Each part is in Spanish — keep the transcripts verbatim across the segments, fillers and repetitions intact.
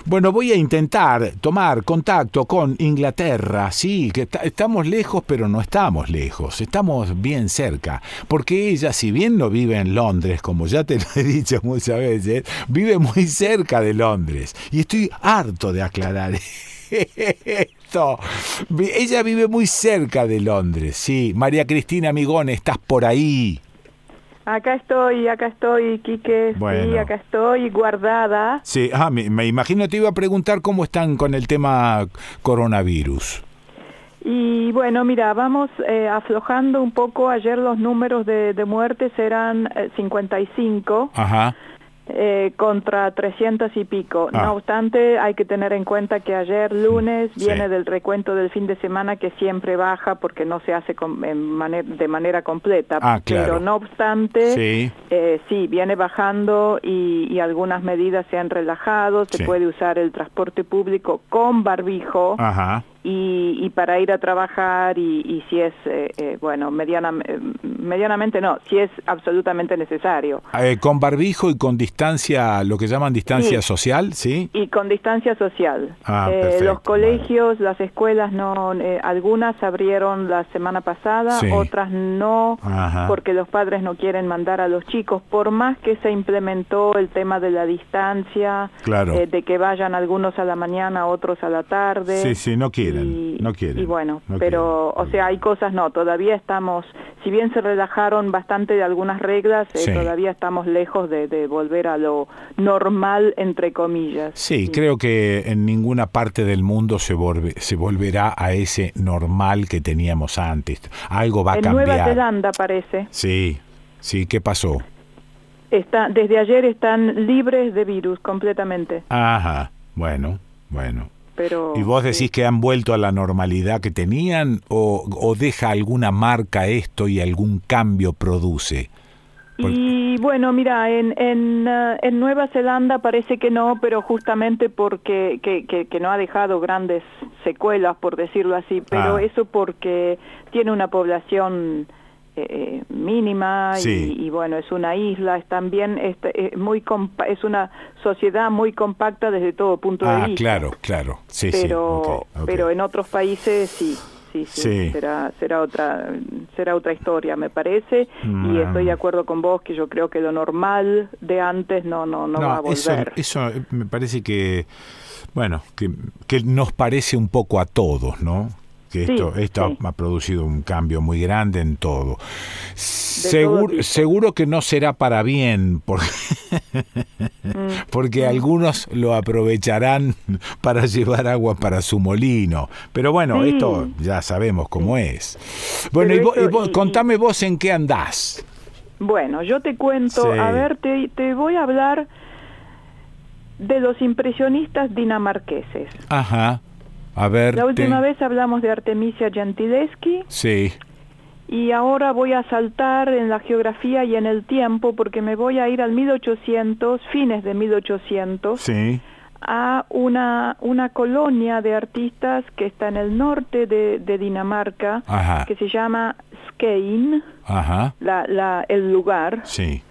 Bueno, voy a intentar tomar contacto con Inglaterra, sí, que está, estamos lejos, pero no estamos lejos, estamos bien cerca, porque ella, si bien no vive en Londres, como ya te lo he dicho muchas veces, vive muy cerca de Londres, y estoy harto de aclarar esto. Ella vive muy cerca de Londres, sí. María Cristina Migone, ¿estás por ahí? Acá estoy, acá estoy, Quique, bueno. Sí, acá estoy, guardada. Sí, ah, me, me imagino te iba a preguntar cómo están con el tema coronavirus. Y bueno, mira, vamos eh, aflojando un poco. Ayer los números de, de muertes eran eh, cincuenta y cinco. Ajá. Eh, contra trescientos y pico. Ah. No obstante, hay que tener en cuenta que ayer lunes sí. viene del recuento del fin de semana, que siempre baja porque no se hace con, en maner, de manera completa. Ah, claro. Pero no obstante, sí, eh, sí viene bajando y, y algunas medidas se han relajado. Se sí. puede usar el transporte público con barbijo. Ajá. Y, y para ir a trabajar y, y si es, eh, eh, bueno, mediana, eh, medianamente no, si es absolutamente necesario. Eh, con barbijo y con distancia, lo que llaman distancia sí. social, ¿sí? Y con distancia social. Ah, eh, perfecto, los colegios, vale. las escuelas, no, eh, algunas abrieron la semana pasada, sí. otras no, Ajá. porque los padres no quieren mandar a los chicos, por más que se implementó el tema de la distancia, claro. eh, de que vayan algunos a la mañana, otros a la tarde. Sí, sí, no quieren. Y, no quieren. y bueno, no pero, quieren. o sea, hay cosas, no, todavía estamos, si bien se relajaron bastante de algunas reglas, eh, sí. todavía estamos lejos de, de volver a lo normal, entre comillas. Sí, sí, creo que en ninguna parte del mundo se, volve, se volverá a ese normal que teníamos antes. Algo va a en cambiar. En Nueva Zelanda, parece. Sí, sí, ¿qué pasó? Está, desde ayer están libres de virus completamente. Ajá, bueno, bueno. Pero, ¿y vos decís sí. que han vuelto a la normalidad que tenían o, o deja alguna marca esto y algún cambio produce? Porque... Y bueno, mira, en, en, uh, en Nueva Zelanda parece que no, pero justamente porque que, que, que no ha dejado grandes secuelas, por decirlo así, pero ah. eso porque tiene una población eh, mínima sí. y, y bueno, es una isla, es también es, es muy compa es una sociedad muy compacta desde todo punto ah, de vista. claro, claro, sí, pero, sí. Okay, okay. Pero en otros países sí. Sí, sí, sí. será será otra será otra historia, me parece, mm. y estoy de acuerdo con vos que yo creo que lo normal de antes no no no, no va a volver. Eso, eso me parece que bueno, que, que nos parece un poco a todos, ¿no? Que esto, sí, esto sí. ha, ha producido un cambio muy grande en todo. Seguro, todo seguro que no será para bien, porque, mm. porque mm. algunos lo aprovecharán para llevar agua para su molino. Pero bueno, sí. esto ya sabemos cómo sí. es. Bueno, y, vos, y vos, y, contame vos en qué andás. Bueno, yo te cuento, sí. a ver, te, te voy a hablar de los impresionistas dinamarqueses. Ajá. A ver, la última te... vez hablamos de Artemisia Gentileschi. Sí. Y ahora voy a saltar en la geografía y en el tiempo porque me voy a ir al mil ochocientos, fines de mil ochocientos, sí. a una una colonia de artistas que está en el norte de, de Dinamarca, Ajá. que se llama Skien, Ajá. La, la, el lugar. Sí.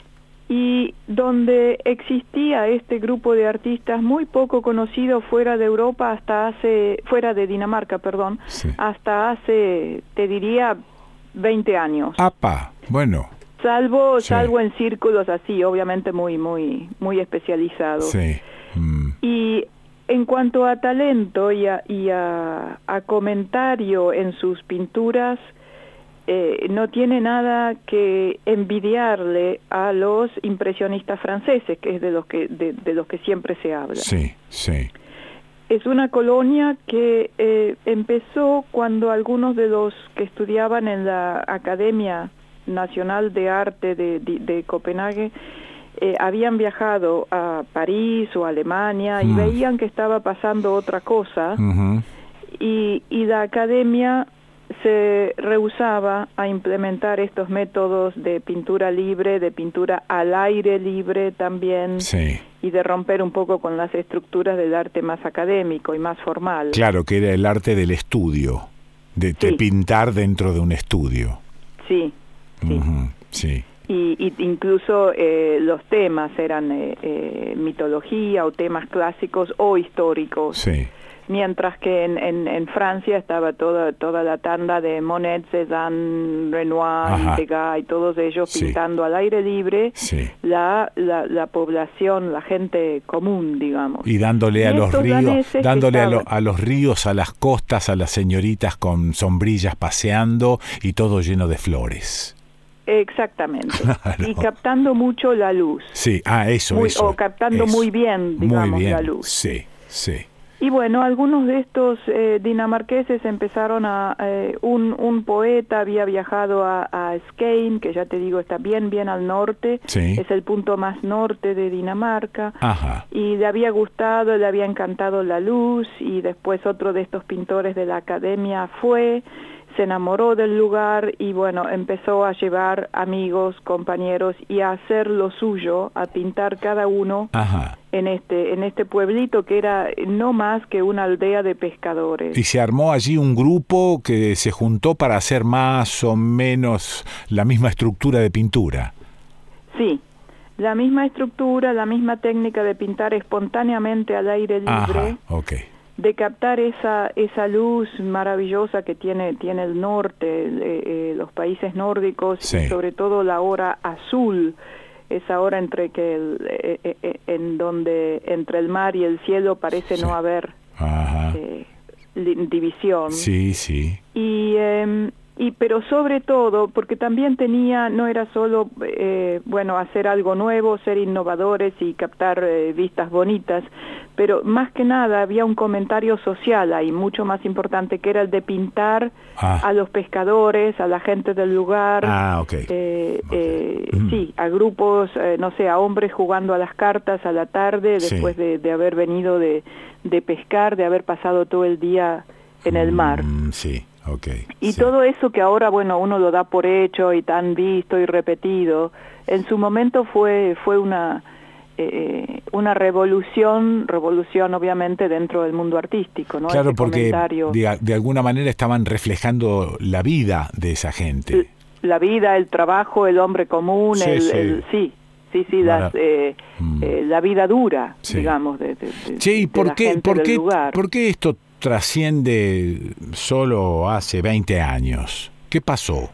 Y donde existía este grupo de artistas muy poco conocido fuera de Europa hasta hace, fuera de Dinamarca, perdón, sí. hasta hace, te diría, veinte años. ¡Apa! Bueno. Salvo, sí. salvo en círculos así, obviamente muy, muy, muy especializados. Sí. Mm. Y en cuanto a talento y a, y a, a comentario en sus pinturas, Eh, no tiene nada que envidiarle a los impresionistas franceses, que es de los que de, de los que siempre se habla. Sí, sí. Es una colonia que eh, empezó cuando algunos de los que estudiaban en la Academia Nacional de Arte de, de, de Copenhague eh, habían viajado a París o a Alemania mm. y veían que estaba pasando otra cosa, uh-huh. y, y la Academia se rehusaba a implementar estos métodos de pintura libre, de pintura al aire libre también, sí. y de romper un poco con las estructuras del arte más académico y más formal. Claro, que era el arte del estudio, de, sí. de pintar dentro de un estudio. Sí, sí. Uh-huh. sí. Y, y incluso eh, los temas eran eh, eh, mitología o temas clásicos o históricos. Sí. Mientras que en, en, en Francia estaba toda toda la tanda de Monet, Cézanne, Renoir, Ajá. y Degas y todos ellos Sí. pintando al aire libre Sí. la, la, la población, la gente común, digamos. Y dándole a Y los estos ríos, daneses dándole a, lo- estaban- a los ríos, a las costas, a las señoritas con sombrillas paseando y todo lleno de flores. Exactamente. Claro. Y captando mucho la luz. Sí, ah, eso, Muy- eso. o captando eso. muy bien, digamos, Muy bien. la luz. Sí, sí. Y bueno, algunos de estos eh, dinamarqueses empezaron a... Eh, un, un poeta había viajado a, a Skien, que ya te digo está bien, bien al norte, Sí. es el punto más norte de Dinamarca, Ajá. y le había gustado, le había encantado la luz, y después otro de estos pintores de la academia fue, se enamoró del lugar y bueno, empezó a llevar amigos, compañeros y a hacer lo suyo, a pintar cada uno Ajá. en este en este pueblito que era no más que una aldea de pescadores. Y se armó allí un grupo que se juntó para hacer más o menos la misma estructura de pintura. Sí, la misma estructura, la misma técnica de pintar espontáneamente al aire libre, Ajá, ok. de captar esa esa luz maravillosa que tiene tiene el norte, el, eh, eh, los países nórdicos, Sí. y sobre todo la hora azul, esa hora entre que el, eh, eh, eh, en donde entre el mar y el cielo parece Sí. no haber Ajá. eh, li- división. Sí, sí. Y, eh, y pero sobre todo, porque también tenía, no era solo, eh, bueno, hacer algo nuevo, ser innovadores y captar eh, vistas bonitas, pero más que nada había un comentario social ahí, mucho más importante, que era el de pintar Ah. a los pescadores, a la gente del lugar, Ah, ok. eh, Ok. eh, Mm. sí, a grupos, eh, no sé, a hombres jugando a las cartas a la tarde, Sí. después de, de haber venido de, de pescar, de haber pasado todo el día en el mar. Mm, sí, ok. Y sí. todo eso que ahora, bueno, uno lo da por hecho y tan visto y repetido, en su momento fue fue una eh, una revolución, revolución obviamente dentro del mundo artístico, ¿no? Claro, Ese porque comentario, de, de alguna manera estaban reflejando la vida de esa gente. la vida, el trabajo, el hombre común, Sí, el, sí. el- sí, sí, sí, Mara- las, eh, Mm. eh, la vida dura, Sí. digamos, de, de, de- Che, ¿y de por la qué, gente por, del qué, lugar. por qué esto trasciende solo hace veinte años? ¿Qué pasó?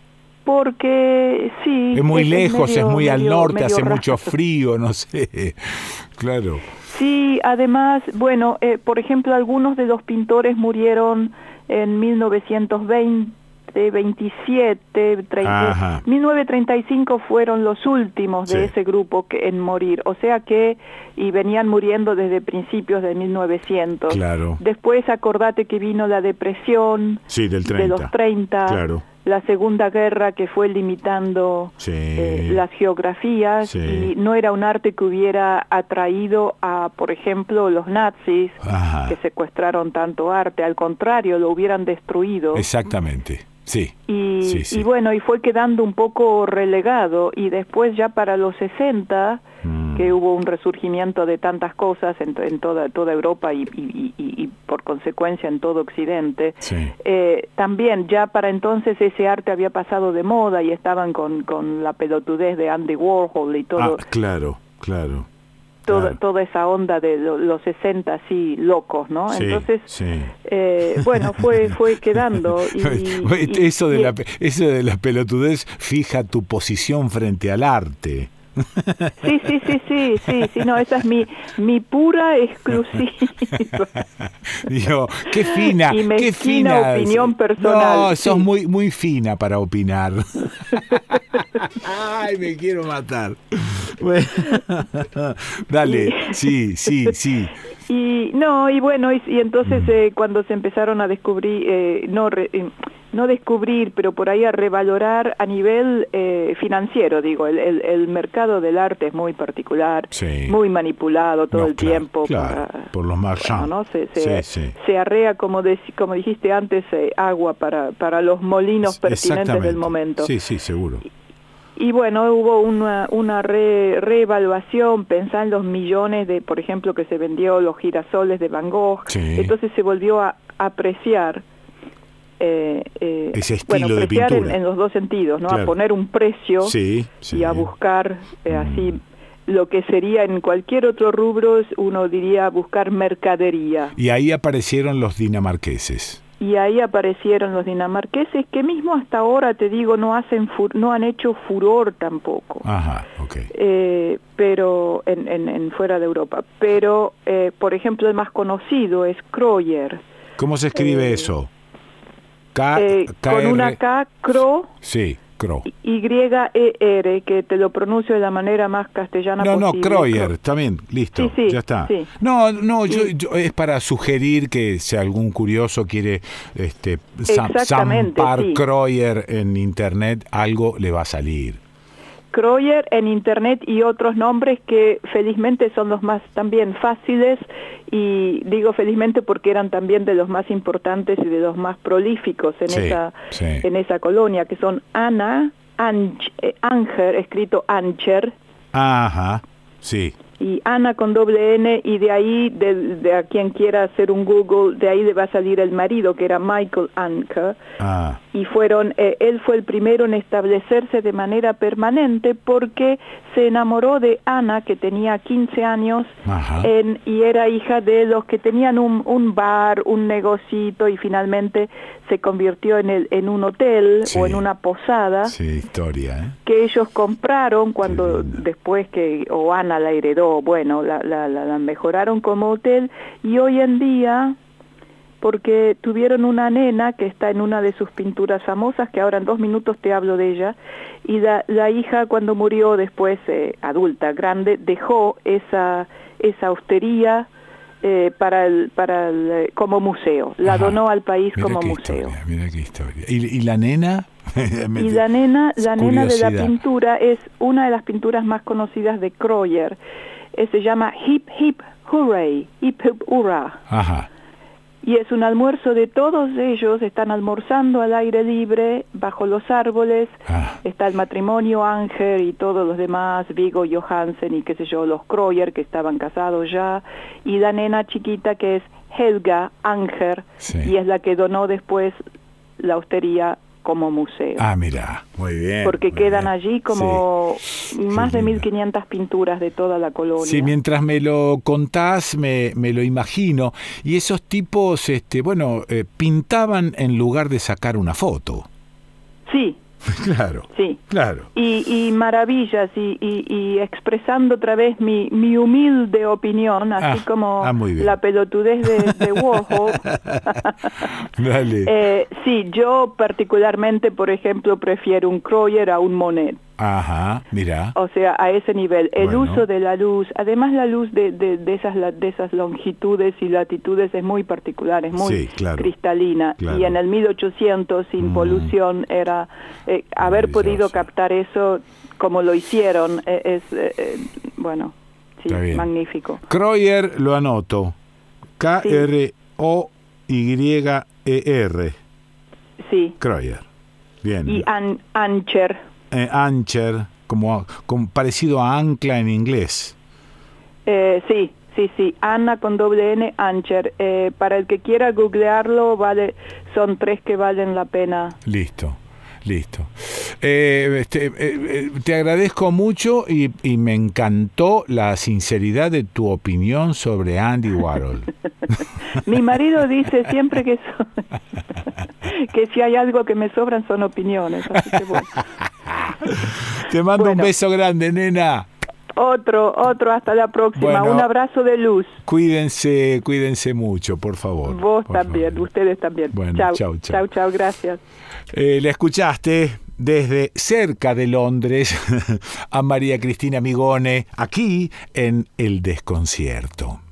Porque sí, Es muy es lejos, medio- es muy al medio- norte, medio hace raro. mucho frío, no sé. Claro. Sí, además, bueno, eh, por ejemplo, algunos de los pintores murieron en mil novecientos veinte, veintisiete, treinta, Ajá. mil novecientos treinta y cinco fueron los últimos de Sí. ese grupo que, en morir, o sea que, y venían muriendo desde principios de mil novecientos. Claro. Después acordate que vino la depresión Sí, del de treinta. los treinta, Claro. la Segunda Guerra que fue limitando Sí. eh, las geografías, Sí. y no era un arte que hubiera atraído a, por ejemplo, los nazis Ajá. que secuestraron tanto arte, al contrario, lo hubieran destruido. Exactamente. Sí. Y, Sí, sí. y bueno, y fue quedando un poco relegado, y después ya para los sesenta, Mm. que hubo un resurgimiento de tantas cosas en, en toda toda Europa y, y, y, y por consecuencia en todo Occidente, Sí. eh, también ya para entonces ese arte había pasado de moda y estaban con, con la pelotudez de Andy Warhol y todo, Ah, claro, claro. toda, claro. toda esa onda de lo- los sesenta así locos, ¿no? Sí, Entonces, sí. eh, bueno, fue fue quedando. Y, y- eso, de y- la, eso de la pelotudez fija tu posición frente al arte. Sí, sí, sí, sí, sí, sí, no, esa es mi, mi pura exclusiva. Digo, qué fina, Y qué mezquina fina. opinión personal, No, sos sí. muy, muy fina para opinar. Ay, me quiero matar. Bueno, dale, sí, sí, sí. Y no, y bueno, y, y entonces eh, cuando se empezaron a descubrir, eh, no re- eh, no descubrir, pero por ahí a revalorar a nivel eh, financiero, digo, el, el, el mercado del arte es muy particular, Sí. muy manipulado todo No, el claro, tiempo claro, para, por los marchands. bueno, ¿no? se, se, Sí, sí. se arrea, como, deci- como dijiste antes, eh, agua para, para los molinos pertinentes del Exactamente. momento. Sí, sí, seguro. Y bueno, hubo una, una re, reevaluación, pensá en los millones de, por ejemplo, que se vendió los girasoles de Van Gogh, Sí. entonces se volvió a apreciar eh, eh, ese estilo bueno, de preciar pintura. En, en los dos sentidos, ¿no? Claro. A poner un precio sí, sí. y a buscar eh, Mm. así lo que sería en cualquier otro rubro, uno diría buscar mercadería. Y ahí aparecieron los dinamarqueses. Y ahí aparecieron los dinamarqueses, que mismo hasta ahora, te digo, no hacen fu- no han hecho furor tampoco. Ajá, ok. Eh, pero en, en, en fuera de Europa. Pero, eh, por ejemplo, el más conocido es Kreuer. ¿Cómo se escribe Eh, eso? K, Eh, K con R una K, Kro, Sí, Kro. Y E R, que te lo pronuncio de la manera más castellana No, no, posible. Kreuer, Kro- también, listo, Sí, sí, ya está. sí. No, no, yo, Y- yo- es para sugerir que si algún curioso quiere este, zam- Exactamente, zampar sí. Kreuer en internet, algo le va a salir. Kreuer en internet y otros nombres que felizmente son los más también fáciles, y digo felizmente porque eran también de los más importantes y de los más prolíficos en Sí, esa sí. en esa colonia, que son Anna, Anch, eh, Anger, escrito Ancher, Ajá, sí. y Ana con doble N, y de ahí, de, de a quien quiera hacer un Google, de ahí le va a salir el marido, que era Michael Anker, Ah, y fueron, eh, él fue el primero en establecerse de manera permanente porque se enamoró de Ana, que tenía quince años, ajá. en, y era hija de los que tenían un, un bar, un negocito, y finalmente se convirtió en, el, en un hotel Sí. o en una posada, Sí, historia, ¿eh? que ellos compraron cuando Qué lindo. después que o Ana la heredó, bueno, la, la, la, la mejoraron como hotel, y hoy en día, porque tuvieron una nena que está en una de sus pinturas famosas, que ahora en dos minutos te hablo de ella, y la, la hija cuando murió después, eh, adulta, grande, dejó esa, esa hostería eh, para el, para el, eh, como museo, la Ajá. donó al país Mira como qué museo. historia, mira qué historia. ¿Y, y la nena? Me- Y la nena, es la nena de la curiosidad. pintura es una de las pinturas más conocidas de Kreuer. Eh, se llama Hip Hip Hooray, Hip Hip Hurrah. Ajá. Y es un almuerzo de todos ellos, están almorzando al aire libre, bajo los árboles, Ah, está el matrimonio Anger y todos los demás, Viggo Johansen y qué sé yo, los Kreuer que estaban casados ya, y la nena chiquita que es Helga Anger, Sí. y es la que donó después la hostería como museo. ah, mira, muy bien. Porque muy quedan bien. allí como más de lindo. mil quinientas pinturas de toda la colonia. Sí, mientras me lo contás, me, me lo imagino. Y esos tipos, este, bueno, eh, pintaban en lugar de sacar una foto. Sí, Claro, sí. claro. Y, y maravillas, y, y, y expresando otra vez mi, mi humilde opinión, así Ah, como ah, muy bien. la pelotudez de, de Warhol. Dale. eh, sí, yo particularmente, por ejemplo, prefiero un Kreuer a un Monet. Ajá, mira. O sea, a ese nivel, el Bueno. uso de la luz, además la luz de, de, de esas la- de esas longitudes y latitudes es muy particular, es muy Sí, claro. cristalina, Claro. y en el mil ochocientos sin Mm. polución era eh, haber podido Maravilloso. captar eso como lo hicieron, eh, es eh, eh, bueno, sí, Está bien. magnífico. Kreuer lo anoto. K R O Y E R. Sí. Kreuer. Bien. Y an, Ancher. Eh, Ancher, como, como parecido a ancla en inglés. Eh, sí, sí, sí, Ana con doble N, Ancher. Eh, para el que quiera googlearlo, vale, son tres que valen la pena. Listo, listo. Eh, este, eh, eh, te agradezco mucho y, y me encantó la sinceridad de tu opinión sobre Andy Warhol. Mi marido dice siempre que, so- que si hay algo que me sobran son opiniones, así que bueno. Te mando un Bueno. beso grande, nena. Otro, otro, hasta la próxima. Bueno. Un abrazo de luz. Cuídense, cuídense mucho, por favor. Vos por también, favor. ustedes también. Bueno, chau, chau, chau. chau, chau, gracias. Eh, la escuchaste desde cerca de Londres a María Cristina Migone, aquí en El Desconcierto.